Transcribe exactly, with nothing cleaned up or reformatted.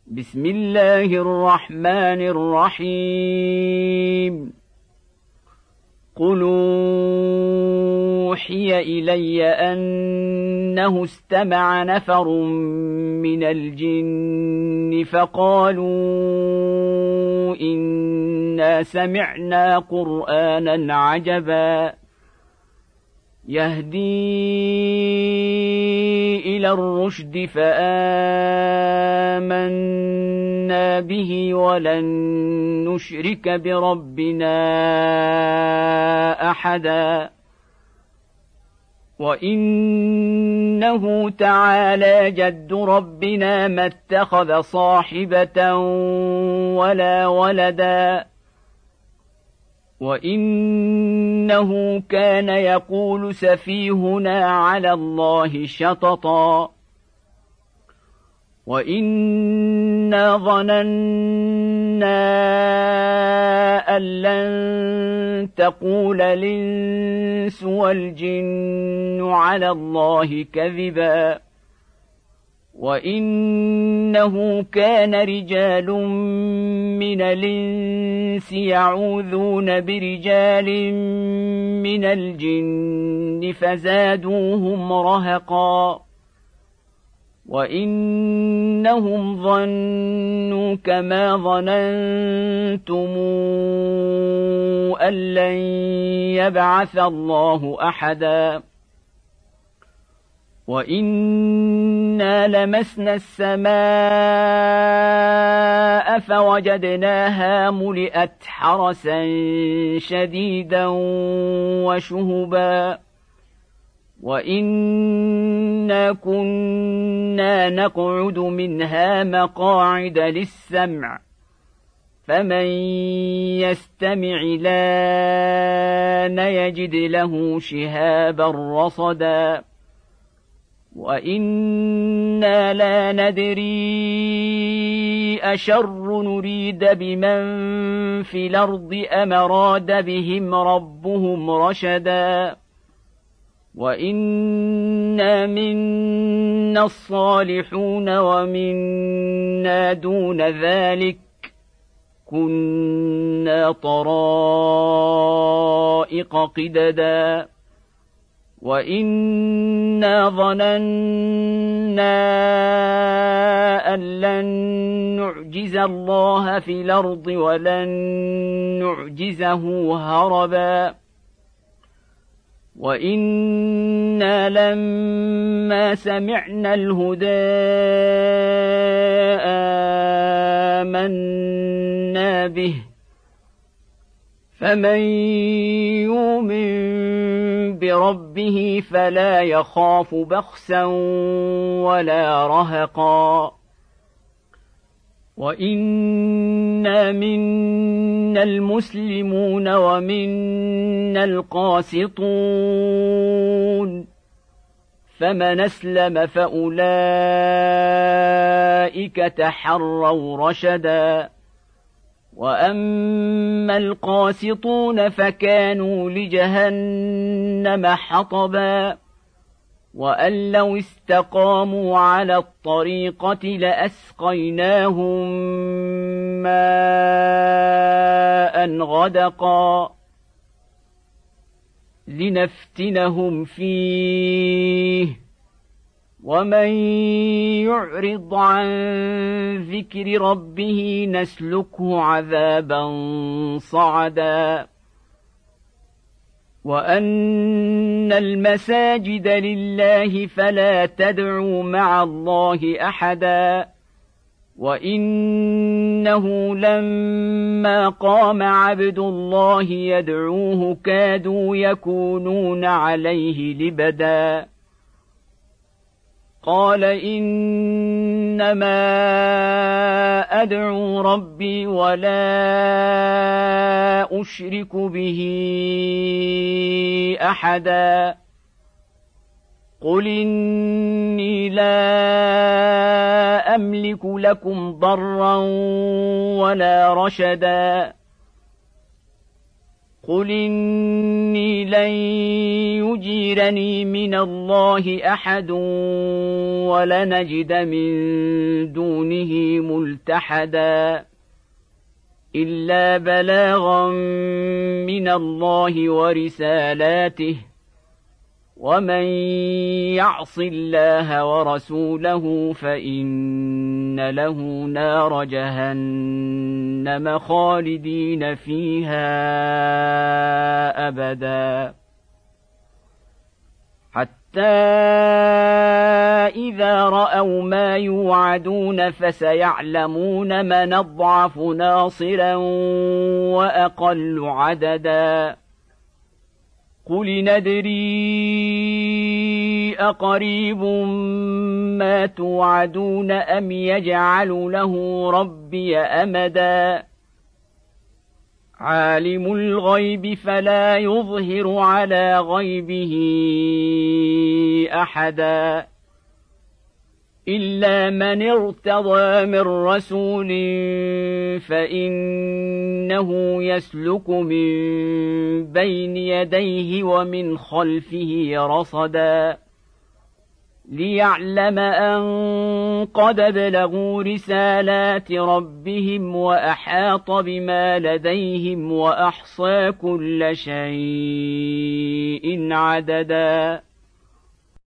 بسم الله الرحمن الرحيم قل أوحي إلي أنه استمع نفر من الجن فقالوا إنا سمعنا قرآنا عجبا يهدي إلى الرشد فآمنا به ولن نشرك بربنا أحدا وإنه تعالى جد ربنا ما اتخذ صاحبة ولا ولدا وإنه كان يقول سفيهنا على الله شططا وإنا ظننا أن لن تقول الإنس والجن على الله كذبا وإنه كان رجال من الإنس يعوذون برجال من الجن فزادوهم رهقا وإنهم ظنوا كما ظننتم أن لن يبعث الله أحدا وإنا لمسنا السماء فوجدناها ملئت حرسا شديدا وشهبا وإنا كنا نقعد منها مقاعد للسمع فمن يستمع لان يجد له شهابا رصدا وإنا لا ندري أشر نريد بمن في الأرض أم أراد بهم ربهم رشدا وإنا منا الصالحون ومنا دون ذلك كنا طرائق قددا وإنا ظننا أن لن نعجز الله في الأرض ولن نعجزه هربا وإنا لما سمعنا الهدى آمنا به فمن يؤمن بربه فلا يخاف بخسا ولا رهقا وإنا منا المسلمون ومنا القاسطون فمن أسلم فأولئك تحروا رشدا وأما القاسطون فكانوا لجهنم حطبا وأن لو استقاموا على الطريقة لأسقيناهم ماء غدقا لنفتنهم فيه ومن يعرض عن ذكر ربه نسلكه عذابا صعدا وأن المساجد لله فلا تدعوا مع الله أحدا وإنه لما قام عبد الله يدعوه كادوا يكونون عليه لبدا قال إنما أدعو ربي ولا أشرك به أحدا قل إني لا أملك لكم ضرا ولا رشدا قل إني لن يجيرني من الله أحد ولنجد من دونه ملتحدا إلا بلاغا من الله ورسالاته ومن يعص الله ورسوله فإن له نار جهنم خالدين فيها أبدا حتى إذا رأوا ما يوعدون فسيعلمون من أضعف ناصرا وأقل عددا قل ندري أقريب ما توعدون أم يجعل له ربي أمدا عالم الغيب فلا يظهر على غيبه أحدا إلا من ارتضى من رسول فإنه يسلك من بين يديه ومن خلفه رصدا ليعلم أن قد بلغوا رسالات ربهم وأحاط بما لديهم وأحصى كل شيء عددا.